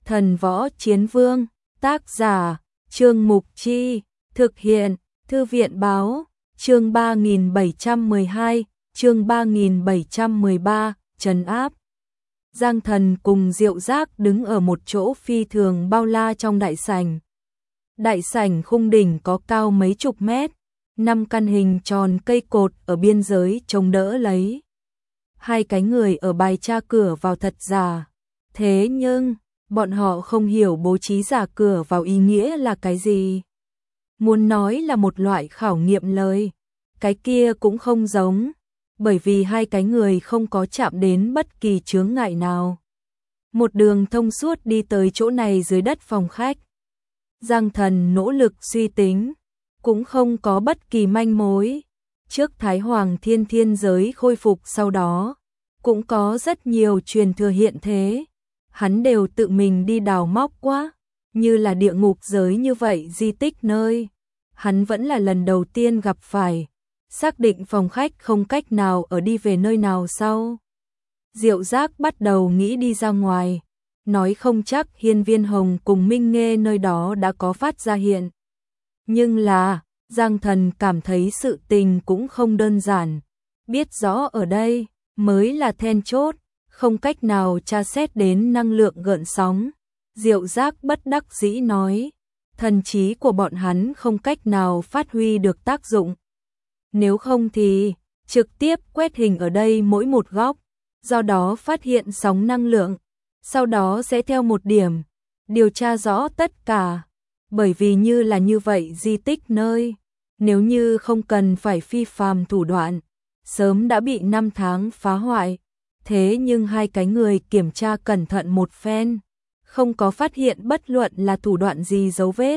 Thần Võ Chiến Vương, tác giả, Trương Mục Chi, thực hiện, Thư viện Báo, chương 3712, chương 3713, trấn áp. Giang Thần cùng Diệu Giác đứng ở một chỗ phi thường bao la trong đại sảnh. Đại sảnh khung đỉnh có cao mấy chục mét, 5 căn hình tròn cây cột ở biên giới chống đỡ lấy. Hai cái người ở bài tra cửa vào thật giả. Thế nhưng, bọn họ không hiểu bố trí giả cửa vào ý nghĩa là cái gì. Muốn nói là một loại khảo nghiệm lời, cái kia cũng không giống, bởi vì hai cái người không có chạm đến bất kỳ chướng ngại nào. Một đường thông suốt đi tới chỗ này dưới đất phòng khách. Giang Thần nỗ lực suy tính, cũng không có bất kỳ manh mối. Trước Thái Hoàng Thiên Thiên giới khôi phục sau đó, cũng có rất nhiều truyền thừa hiện thế. Hắn đều tự mình đi đào móc quá, như là địa ngục giới như vậy di tích nơi. Hắn vẫn là lần đầu tiên gặp phải, xác định phòng khách không cách nào ở đi về nơi nào sau. Diệu Giác bắt đầu nghĩ đi ra ngoài, nói không chắc Hiên Viên Hồng cùng Minh Nghê nơi đó đã có phát ra hiện. Nhưng là, Giang Thần cảm thấy sự tình cũng không đơn giản, biết rõ ở đây mới là then chốt, không cách nào tra xét đến năng lượng gợn sóng. Diệu Giác bất đắc dĩ nói, thần trí của bọn hắn không cách nào phát huy được tác dụng. Nếu không thì, trực tiếp quét hình ở đây mỗi một góc, do đó phát hiện sóng năng lượng, sau đó sẽ theo một điểm, điều tra rõ tất cả. Bởi vì như là như vậy di tích nơi, nếu như không cần phải phi phàm thủ đoạn, sớm đã bị 5 tháng phá hoại. Thế nhưng hai cái người kiểm tra cẩn thận một phen, không có phát hiện bất luận là thủ đoạn gì dấu vết.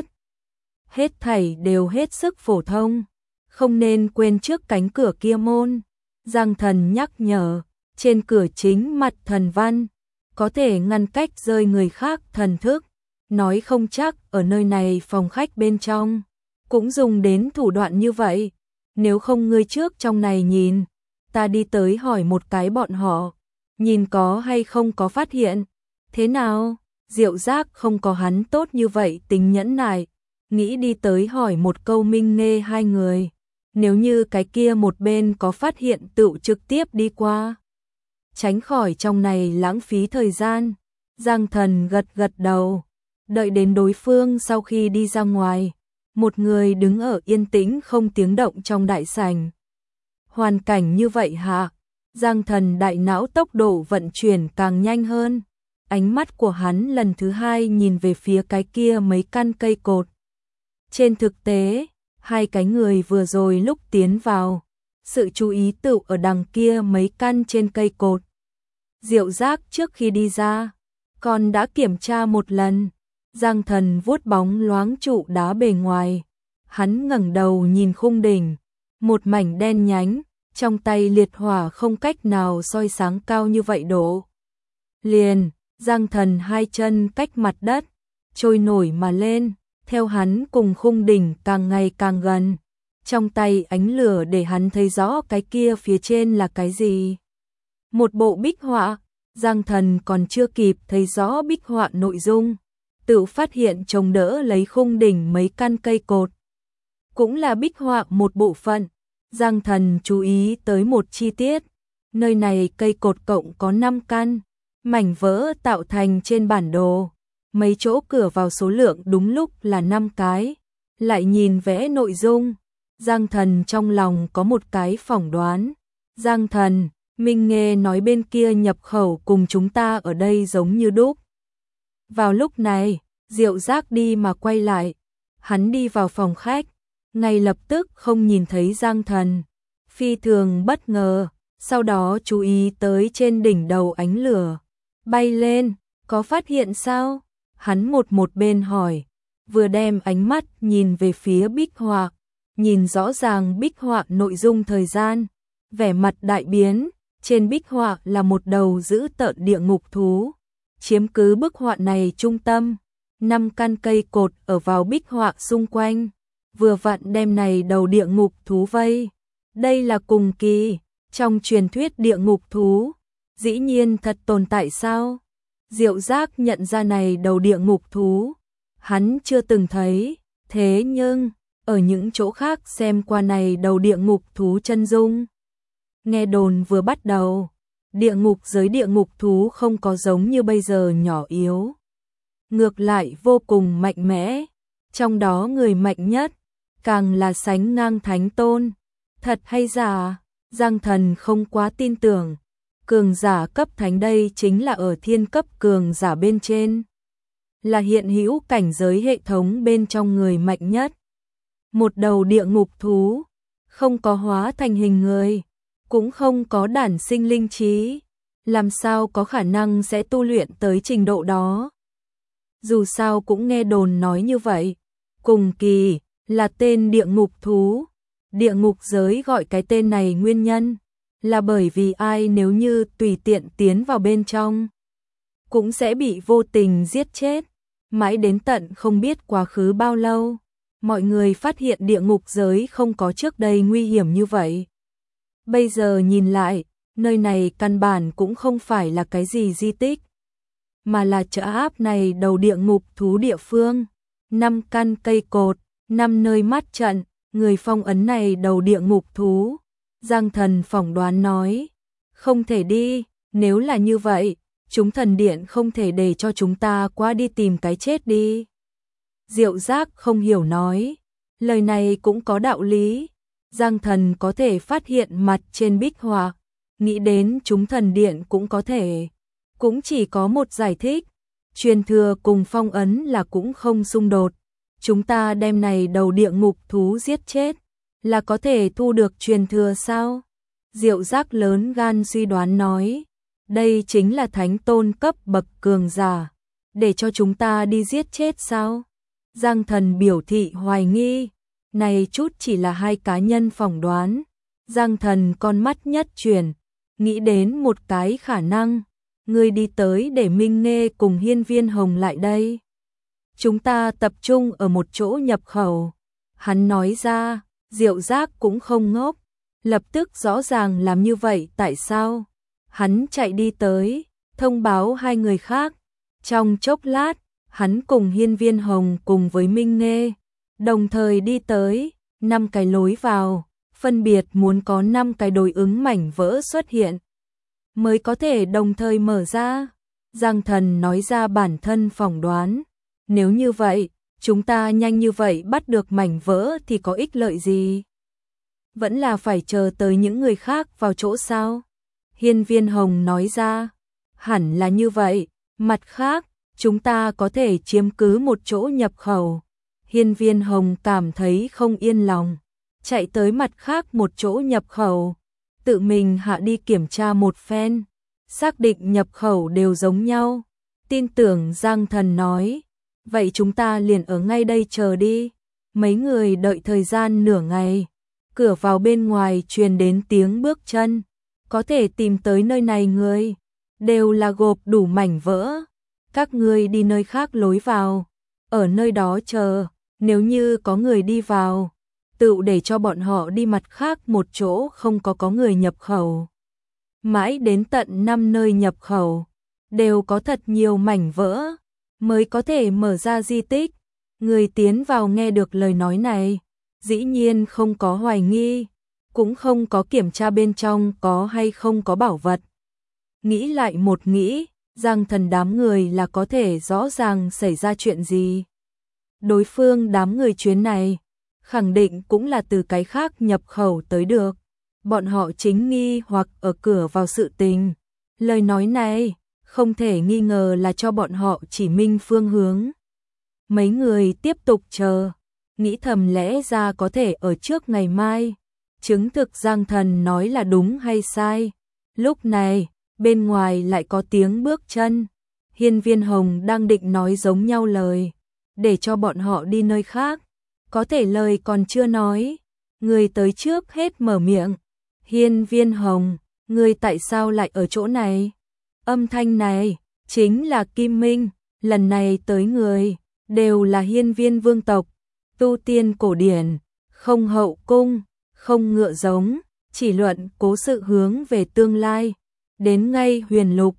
Hết thảy đều hết sức phổ thông, không nên quên trước cánh cửa kia môn. Giang Thần nhắc nhở, trên cửa chính mặt thần văn, có thể ngăn cách rơi người khác thần thức. Nói không chắc ở nơi này phòng khách bên trong, cũng dùng đến thủ đoạn như vậy. Nếu không ngươi trước trong này nhìn, ta đi tới hỏi một cái bọn họ, nhìn có hay không có phát hiện. Thế nào? Diệu Giác không có hắn tốt như vậy tính nhẫn nại, nghĩ đi tới hỏi một câu Minh Nghê hai người. Nếu như cái kia một bên có phát hiện tự trực tiếp đi qua, tránh khỏi trong này lãng phí thời gian. Giang Thần gật gật đầu, đợi đến đối phương sau khi đi ra ngoài, một người đứng ở yên tĩnh không tiếng động trong đại sảnh. Hoàn cảnh như vậy hạ, Giang Thần đại não tốc độ vận chuyển càng nhanh hơn. Ánh mắt của hắn lần thứ hai nhìn về phía cái kia mấy căn cây cột. Trên thực tế, hai cái người vừa rồi lúc tiến vào, sự chú ý tự ở đằng kia mấy căn trên cây cột. Diệu Giác trước khi đi ra, còn đã kiểm tra một lần. Giang Thần vuốt bóng loáng trụ đá bề ngoài. Hắn ngẩng đầu nhìn khung đỉnh, một mảnh đen nhánh, trong tay liệt hỏa không cách nào soi sáng cao như vậy độ. Liền, Giang Thần hai chân cách mặt đất, trôi nổi mà lên, theo hắn cùng khung đỉnh càng ngày càng gần. Trong tay ánh lửa để hắn thấy rõ cái kia phía trên là cái gì. Một bộ bích họa, Giang Thần còn chưa kịp thấy rõ bích họa nội dung, tự phát hiện chống đỡ lấy khung đỉnh mấy căn cây cột. Cũng là bích họa một bộ phận. Giang Thần chú ý tới một chi tiết, nơi này cây cột cộng có 5 căn, mảnh vỡ tạo thành trên bản đồ, mấy chỗ cửa vào số lượng đúng lúc là 5 cái. Lại nhìn vẽ nội dung, Giang Thần trong lòng có một cái phỏng đoán. Giang Thần, Minh Nghê nói bên kia nhập khẩu cùng chúng ta ở đây giống như đúc. Vào lúc này, Diệu Giác đi mà quay lại, hắn đi vào phòng khách, ngay lập tức không nhìn thấy Giang Thần, phi thường bất ngờ, sau đó chú ý tới trên đỉnh đầu ánh lửa bay lên, có phát hiện sao? Hắn một bên hỏi, vừa đem ánh mắt nhìn về phía bích họa, nhìn rõ ràng bích họa nội dung thời gian, vẻ mặt đại biến. Trên bích họa là một đầu dữ tợn địa ngục thú, chiếm cứ bức họa này trung tâm. 5 căn cây cột ở vào bích họa xung quanh, vừa vặn đem này đầu địa ngục thú vây. Đây là cùng kỳ, trong truyền thuyết địa ngục thú, dĩ nhiên thật tồn tại sao? Diệu Giác nhận ra này đầu địa ngục thú, hắn chưa từng thấy, thế nhưng ở những chỗ khác xem qua này đầu địa ngục thú chân dung. Nghe đồn vừa bắt đầu, địa ngục thú không có giống như bây giờ nhỏ yếu. Ngược lại vô cùng mạnh mẽ, trong đó người mạnh nhất, càng là sánh ngang thánh tôn. Thật hay giả, Giang Thần không quá tin tưởng, cường giả cấp thánh đây chính là ở thiên cấp cường giả bên trên. Là hiện hữu cảnh giới hệ thống bên trong người mạnh nhất. Một đầu địa ngục thú, không có hóa thành hình người, cũng không có đản sinh linh trí, làm sao có khả năng sẽ tu luyện tới trình độ đó. Dù sao cũng nghe đồn nói như vậy, cùng kỳ là tên địa ngục thú, địa ngục giới gọi cái tên này nguyên nhân, là bởi vì ai nếu như tùy tiện tiến vào bên trong, cũng sẽ bị vô tình giết chết, mãi đến tận không biết quá khứ bao lâu. Mọi người phát hiện địa ngục giới không có trước đây nguy hiểm như vậy. Bây giờ nhìn lại, nơi này căn bản cũng không phải là cái gì di tích, mà là trợ áp này đầu địa ngục thú địa phương. 5 căn cây cột, 5 nơi mắt trận, người phong ấn này đầu địa ngục thú. Giang Thần phỏng đoán nói, không thể đi, nếu là như vậy, chúng thần điện không thể để cho chúng ta qua đi tìm cái chết đi. Diệu Giác không hiểu nói, lời này cũng có đạo lý. Giang Thần có thể phát hiện mặt trên bích họa, nghĩ đến chúng thần điện cũng có thể, cũng chỉ có một giải thích, truyền thừa cùng phong ấn là cũng không xung đột. Chúng ta đem này đầu địa ngục thú giết chết, là có thể thu được truyền thừa sao? Diệu Giác lớn gan suy đoán nói, đây chính là thánh tôn cấp bậc cường giả, để cho chúng ta đi giết chết sao? Giang Thần biểu thị hoài nghi, này chút chỉ là hai cá nhân phỏng đoán. Giang Thần con mắt nhất chuyển, nghĩ đến một cái khả năng, người đi tới để Minh Nghê cùng Hiên Viên Hồng lại đây. Chúng ta tập trung ở một chỗ nhập khẩu. Hắn nói ra, Diệu Giác cũng không ngốc, lập tức rõ ràng làm như vậy tại sao. Hắn chạy đi tới, thông báo hai người khác. Trong chốc lát, hắn cùng Hiên Viên Hồng cùng với Minh Nghê, đồng thời đi tới, 5 cái lối vào, phân biệt muốn có 5 cái đối ứng mảnh vỡ xuất hiện, mới có thể đồng thời mở ra. Giang Thần nói ra bản thân phỏng đoán, nếu như vậy, chúng ta nhanh như vậy bắt được mảnh vỡ thì có ích lợi gì? Vẫn là phải chờ tới những người khác vào chỗ sao? Hiên Viên Hồng nói ra, hẳn là như vậy, mặt khác, chúng ta có thể chiếm cứ một chỗ nhập khẩu. Hiên Viên Hồng cảm thấy không yên lòng, chạy tới mặt khác một chỗ nhập khẩu, tự mình hạ đi kiểm tra một phen, xác định nhập khẩu đều giống nhau. Tin tưởng Giang Thần nói, vậy chúng ta liền ở ngay đây chờ đi. Mấy người đợi thời gian nửa ngày, cửa vào bên ngoài truyền đến tiếng bước chân, có thể tìm tới nơi này người, đều là gộp đủ mảnh vỡ. Các ngươi đi nơi khác lối vào, ở nơi đó chờ, nếu như có người đi vào, tự để cho bọn họ đi mặt khác một chỗ không có người nhập khẩu. Mãi đến tận 5 nơi nhập khẩu, đều có thật nhiều mảnh vỡ, mới có thể mở ra di tích. Người tiến vào nghe được lời nói này, dĩ nhiên không có hoài nghi, cũng không có kiểm tra bên trong có hay không có bảo vật. Nghĩ lại một nghĩ, Giang Thần đám người là có thể rõ ràng xảy ra chuyện gì. Đối phương đám người chuyến này, khẳng định cũng là từ cái khác nhập khẩu tới được. Bọn họ chính nghi hoặc ở cửa vào sự tình. Lời nói này, không thể nghi ngờ là cho bọn họ chỉ minh phương hướng. Mấy người tiếp tục chờ, nghĩ thầm lẽ ra có thể ở trước ngày mai, chứng thực Giang Thần nói là đúng hay sai. Lúc này, bên ngoài lại có tiếng bước chân. Hiên Viên Hồng đang định nói giống nhau lời, để cho bọn họ đi nơi khác. Có thể lời còn chưa nói, người tới trước hết mở miệng. Hiên Viên Hồng, người tại sao lại ở chỗ này? Âm thanh này, chính là Kim Minh, lần này tới người, đều là hiên viên vương tộc, tu tiên cổ điển, không hậu cung, không ngựa giống, chỉ luận cố sự hướng về tương lai. Đến ngay huyền lục,